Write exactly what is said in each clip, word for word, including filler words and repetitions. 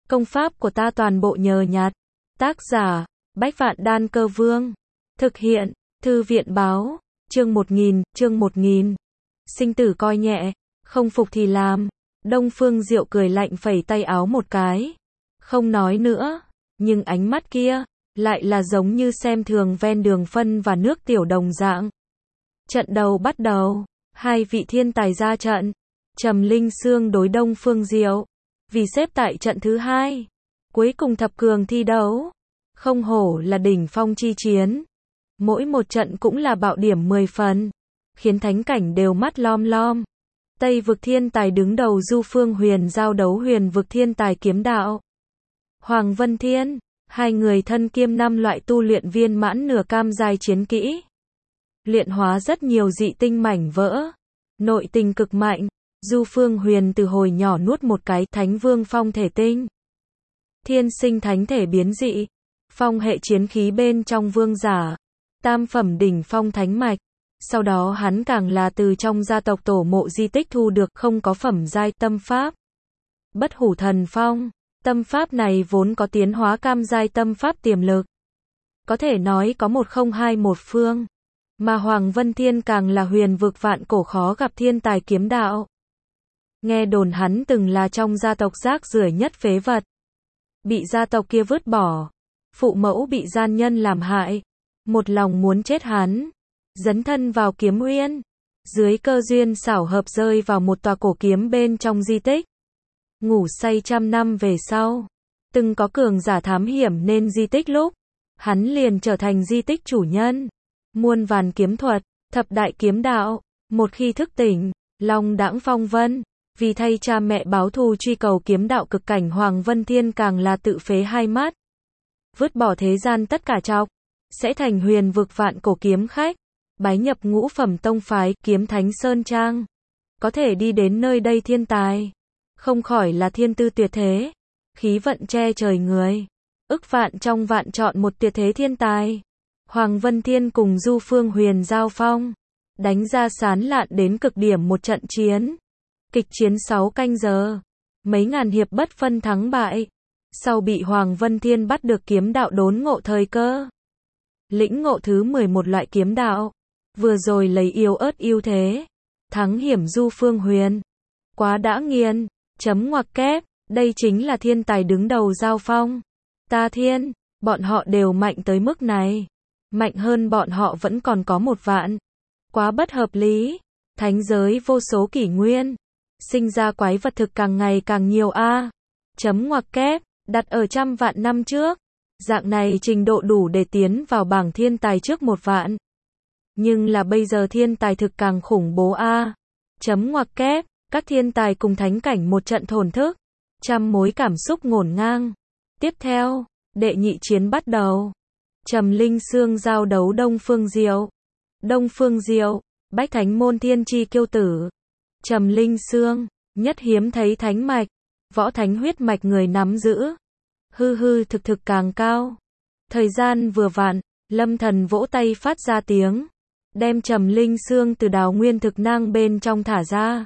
Công pháp của ta toàn bộ nhờ nhặt. Tác giả, Bách Vạn Đan Cơ Vương. Thực hiện, Thư viện Báo. Chương một nghìn, chương một nghìn. Sinh tử coi nhẹ, không phục thì làm. Đông Phương Diệu cười lạnh phẩy tay áo một cái. Không nói nữa, nhưng ánh mắt kia, lại là giống như xem thường ven đường phân và nước tiểu đồng dạng. Trận đầu bắt đầu, hai vị thiên tài ra trận. Trầm Linh Sương đối Đông Phương Diệu, vì xếp tại trận thứ hai. Cuối cùng thập cường thi đấu, không hổ là đỉnh phong chi chiến. Mỗi một trận cũng là bạo điểm mười phần, khiến thánh cảnh đều mắt lom lom. Tây vực thiên tài đứng đầu Du Phương Huyền giao đấu huyền vực thiên tài kiếm đạo. Hoàng Vân Thiên, hai người thân kiêm năm loại tu luyện viên mãn nửa cam giai chiến kỹ. Luyện hóa rất nhiều dị tinh mảnh vỡ. Nội tình cực mạnh, Du Phương Huyền từ hồi nhỏ nuốt một cái Thánh Vương phong thể tinh. Thiên sinh thánh thể biến dị, phong hệ chiến khí bên trong vương giả, tam phẩm đỉnh phong thánh mạch. Sau đó hắn càng là từ trong gia tộc tổ mộ di tích thu được không có phẩm giai tâm pháp. Bất hủ thần phong, tâm pháp này vốn có tiến hóa cam giai tâm pháp tiềm lực. Có thể nói có một không hai một phương. Mà Hoàng Vân Thiên càng là huyền vực vạn cổ khó gặp thiên tài kiếm đạo. Nghe đồn hắn từng là trong gia tộc rác rưởi nhất phế vật. Bị gia tộc kia vứt bỏ. Phụ mẫu bị gian nhân làm hại. Một lòng muốn chết hắn. Dấn thân vào kiếm uyên. Dưới cơ duyên xảo hợp rơi vào một tòa cổ kiếm bên trong di tích. Ngủ say trăm năm về sau. Từng có cường giả thám hiểm nên di tích lúc. Hắn liền trở thành di tích chủ nhân. Muôn vàn kiếm thuật, thập đại kiếm đạo. Một khi thức tỉnh, long đãng phong vân. Vì thay cha mẹ báo thù truy cầu kiếm đạo cực cảnh, Hoàng Vân Thiên càng là tự phế hai mắt. Vứt bỏ thế gian tất cả trọc. Sẽ thành huyền vực vạn cổ kiếm khách. Bái nhập ngũ phẩm tông phái Kiếm Thánh Sơn Trang. Có thể đi đến nơi đây thiên tài. Không khỏi là thiên tư tuyệt thế. Khí vận che trời người. Ức vạn trong vạn chọn một tuyệt thế thiên tài. Hoàng Vân Thiên cùng Du Phương Huyền giao phong. Đánh ra sán lạn đến cực điểm một trận chiến. Kịch chiến sáu canh giờ. Mấy ngàn hiệp bất phân thắng bại. Sau bị Hoàng Vân Thiên bắt được kiếm đạo đốn ngộ thời cơ. Lĩnh ngộ thứ mười một loại kiếm đạo. Vừa rồi lấy yếu ớt ưu thế. Thắng hiểm Du Phương Huyền. Quá đã nghiền. Chấm ngoặc kép. Đây chính là thiên tài đứng đầu giao phong. Ta thiên. Bọn họ đều mạnh tới mức này. Mạnh hơn bọn họ vẫn còn có một vạn. Quá bất hợp lý. Thánh giới vô số kỷ nguyên. Sinh ra quái vật thực càng ngày càng nhiều a. À. Chấm ngoặc kép. Đặt ở trăm vạn năm trước. Dạng này trình độ đủ để tiến vào bảng thiên tài trước một vạn. Nhưng là bây giờ thiên tài thực càng khủng bố a. À. Chấm ngoặc kép. Các thiên tài cùng thánh cảnh một trận thổn thức. Trăm mối cảm xúc ngổn ngang. Tiếp theo, đệ nhị chiến bắt đầu. Trầm Linh Sương giao đấu Đông Phương Diệu. Đông Phương Diệu, bách thánh môn thiên chi kiêu tử. Trầm Linh Sương, nhất hiếm thấy thánh mạch. Võ thánh huyết mạch người nắm giữ. Hư hư thực thực càng cao. Thời gian vừa vặn, Lâm Thần vỗ tay phát ra tiếng. Đem Trầm Linh Sương từ đào nguyên thực nang bên trong thả ra.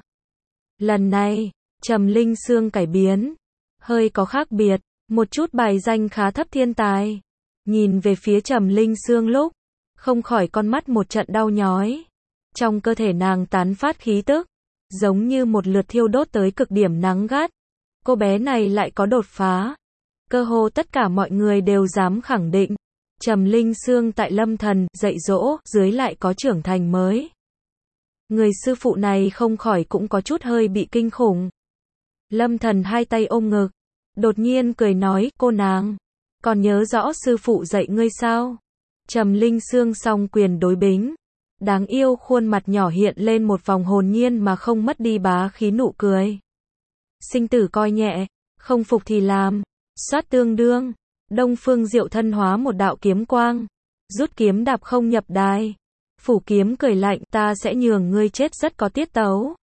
Lần này, Trầm Linh Sương cải biến. Hơi có khác biệt, một chút bài danh khá thấp thiên tài. Nhìn về phía Trầm Linh Sương lúc, không khỏi con mắt một trận đau nhói. Trong cơ thể nàng tán phát khí tức, giống như một lượt thiêu đốt tới cực điểm nắng gắt. Cô bé này lại có đột phá. Cơ hồ tất cả mọi người đều dám khẳng định. Trầm Linh Sương tại Lâm Thần dạy dỗ dưới lại có trưởng thành mới. Người sư phụ này không khỏi cũng có chút hơi bị kinh khủng. Lâm Thần hai tay ôm ngực. Đột nhiên cười nói, cô nàng. Còn nhớ rõ sư phụ dạy ngươi sao? Trầm Linh Sương song quyền đối bính. Đáng yêu khuôn mặt nhỏ hiện lên một vòng hồn nhiên mà không mất đi bá khí nụ cười. Sinh tử coi nhẹ, không phục thì làm. Xoát tương đương. Đông Phương Diệu thân hóa một đạo kiếm quang. Rút kiếm đạp không nhập đài. Phủ kiếm cười lạnh, ta sẽ nhường ngươi chết rất có tiết tấu.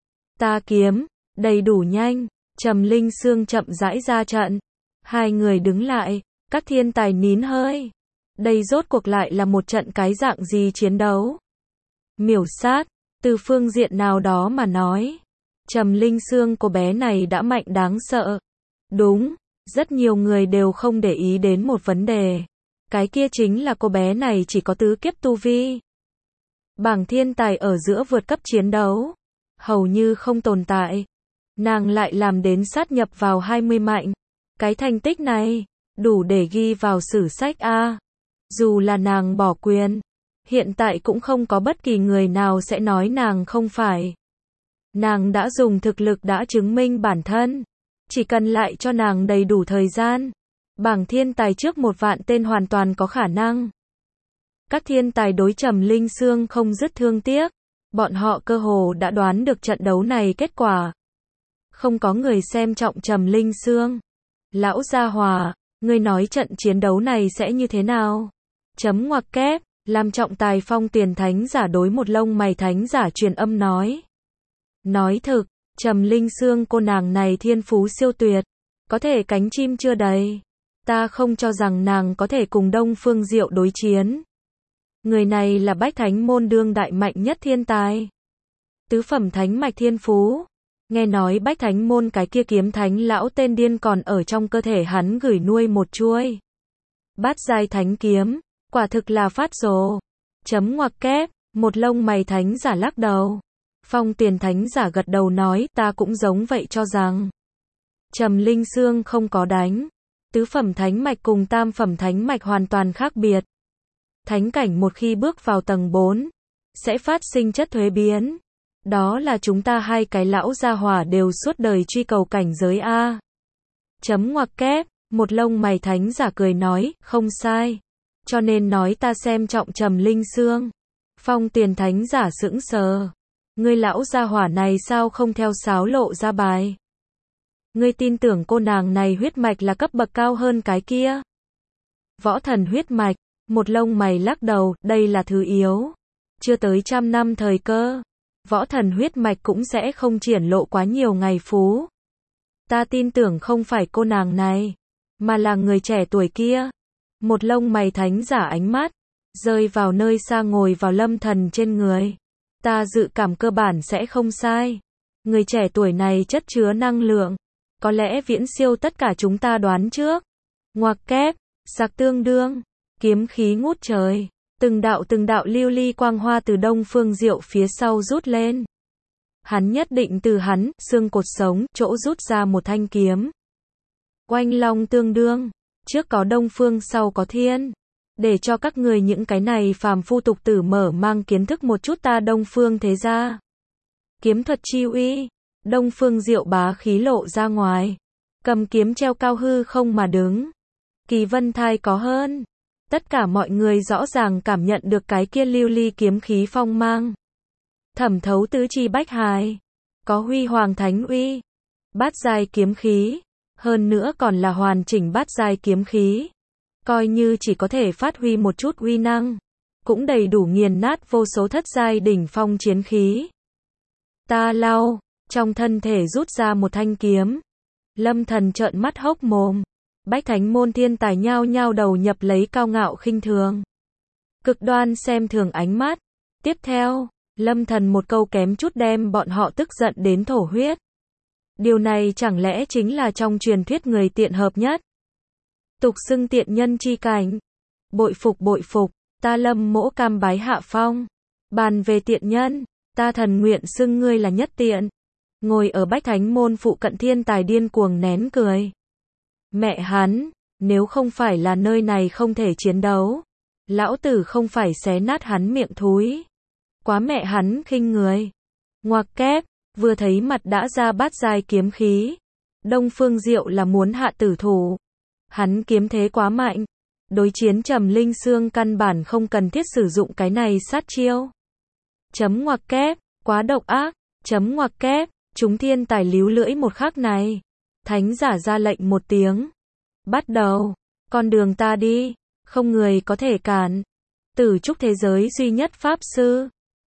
Ta kiếm, đầy đủ nhanh. Trầm Linh Sương chậm rãi ra trận. Hai người đứng lại. Các thiên tài nín hơi. Đây rốt cuộc lại là một trận cái dạng gì chiến đấu? Miểu sát, từ phương diện nào đó mà nói. Trầm Linh Sương cô bé này đã mạnh đáng sợ. Đúng, Rất nhiều người đều không để ý đến một vấn đề. Cái kia chính là cô bé này chỉ có tứ kiếp tu vi. Bảng thiên tài ở giữa vượt cấp chiến đấu, hầu như không tồn tại. Nàng lại làm đến sát nhập vào hai mươi mạnh. Cái thành tích này, đủ để ghi vào sử sách A. Dù là nàng bỏ quyền, hiện tại cũng không có bất kỳ người nào sẽ nói nàng không phải. Nàng đã dùng thực lực đã chứng minh bản thân. Chỉ cần lại cho nàng đầy đủ thời gian. Bảng thiên tài trước một vạn tên hoàn toàn có khả năng. Các thiên tài đối Trầm Linh Sương không dứt thương tiếc. Bọn họ cơ hồ đã đoán được trận đấu này kết quả. Không có người xem trọng Trầm Linh Sương. Lão gia hòa, ngươi nói trận chiến đấu này sẽ như thế nào? Chấm ngoặc kép, làm trọng tài Phong Tiền thánh giả đối một lông mày thánh giả truyền âm nói. Nói thực, Trầm Linh Sương cô nàng này thiên phú siêu tuyệt. Có thể cánh chim chưa đầy. Ta không cho rằng nàng có thể cùng Đông Phương Diệu đối chiến. Người này là bách thánh môn đương đại mạnh nhất thiên tài. Tứ phẩm thánh mạch thiên phú. Nghe nói bách thánh môn cái kia kiếm thánh lão tên điên còn ở trong cơ thể hắn gửi nuôi một chuôi. Bát giai thánh kiếm, quả thực là phát rồ. Chấm ngoặc kép, một lông mày thánh giả lắc đầu. Phong Tiền thánh giả gật đầu nói ta cũng giống vậy cho rằng. Trầm Linh Sương không có đánh. Tứ phẩm thánh mạch cùng tam phẩm thánh mạch hoàn toàn khác biệt. Thánh cảnh một khi bước vào tầng bốn, sẽ phát sinh chất thuế biến. Đó là chúng ta hai cái lão gia hỏa đều suốt đời truy cầu cảnh giới A. Chấm ngoặc kép, một lông mày thánh giả cười nói, không sai. Cho nên nói ta xem trọng Trầm Linh Sương. Phong Tiền thánh giả sững sờ. Ngươi lão gia hỏa này sao không theo sáo lộ ra bài? Ngươi tin tưởng cô nàng này huyết mạch là cấp bậc cao hơn cái kia? Võ thần huyết mạch, một lông mày lắc đầu, đây là thứ yếu. Chưa tới trăm năm thời cơ. Võ thần huyết mạch cũng sẽ không triển lộ quá nhiều ngày phú. Ta tin tưởng không phải cô nàng này, mà là người trẻ tuổi kia. Một lông mày thánh giả ánh mắt, rơi vào nơi xa ngồi vào Lâm Thần trên người. Ta dự cảm cơ bản sẽ không sai. Người trẻ tuổi này chất chứa năng lượng. Có lẽ viễn siêu tất cả chúng ta đoán trước. Ngoặc kép, sạc tương đương, kiếm khí ngút trời. Từng đạo từng đạo lưu ly quang hoa từ Đông Phương Diệu phía sau rút lên. Hắn nhất định từ hắn, xương cột sống, chỗ rút ra một thanh kiếm. Oanh long tương đương, trước có Đông Phương sau có thiên. Để cho các người những cái này phàm phu tục tử mở mang kiến thức một chút ta Đông Phương thế gia. Kiếm thuật chi uy, Đông Phương Diệu bá khí lộ ra ngoài. Cầm kiếm treo cao hư không mà đứng. Kỳ vân thai có hơn. Tất cả mọi người rõ ràng cảm nhận được cái kia lưu ly kiếm khí phong mang. Thẩm thấu tứ chi bách hài. Có huy hoàng thánh uy. Bát giai kiếm khí. Hơn nữa còn là hoàn chỉnh bát giai kiếm khí. Coi như chỉ có thể phát huy một chút uy năng. Cũng đầy đủ nghiền nát vô số thất giai đỉnh phong chiến khí. Ta lau. Trong thân thể rút ra một thanh kiếm. Lâm Thần trợn mắt hốc mồm. Bách thánh môn thiên tài nhao nhao đầu nhập lấy cao ngạo khinh thường. Cực đoan xem thường ánh mắt. Tiếp theo, Lâm Thần một câu kém chút đem bọn họ tức giận đến thổ huyết. Điều này chẳng lẽ chính là trong truyền thuyết người tiện hợp nhất? Tục xưng tiện nhân chi cảnh. Bội phục bội phục, ta Lâm mỗ cam bái hạ phong. Bàn về tiện nhân, ta thần nguyện xưng ngươi là nhất tiện. Ngồi ở bách thánh môn phụ cận thiên tài điên cuồng nén cười. Mẹ hắn, nếu không phải là nơi này không thể chiến đấu, lão tử không phải xé nát hắn miệng thúi. Quá mẹ hắn khinh người. Ngoặc kép, vừa thấy mặt đã ra bát giai kiếm khí. Đông Phương Diệu là muốn hạ tử thủ. Hắn kiếm thế quá mạnh. Đối chiến Trầm Linh Sương căn bản không cần thiết sử dụng cái này sát chiêu. Chấm ngoặc kép, quá độc ác. Chấm ngoặc kép, chúng thiên tài líu lưỡi một khắc này. Thánh giả ra lệnh một tiếng. Bắt đầu. Con đường ta đi. Không người có thể cản. Tử trúc thế giới duy nhất pháp sư.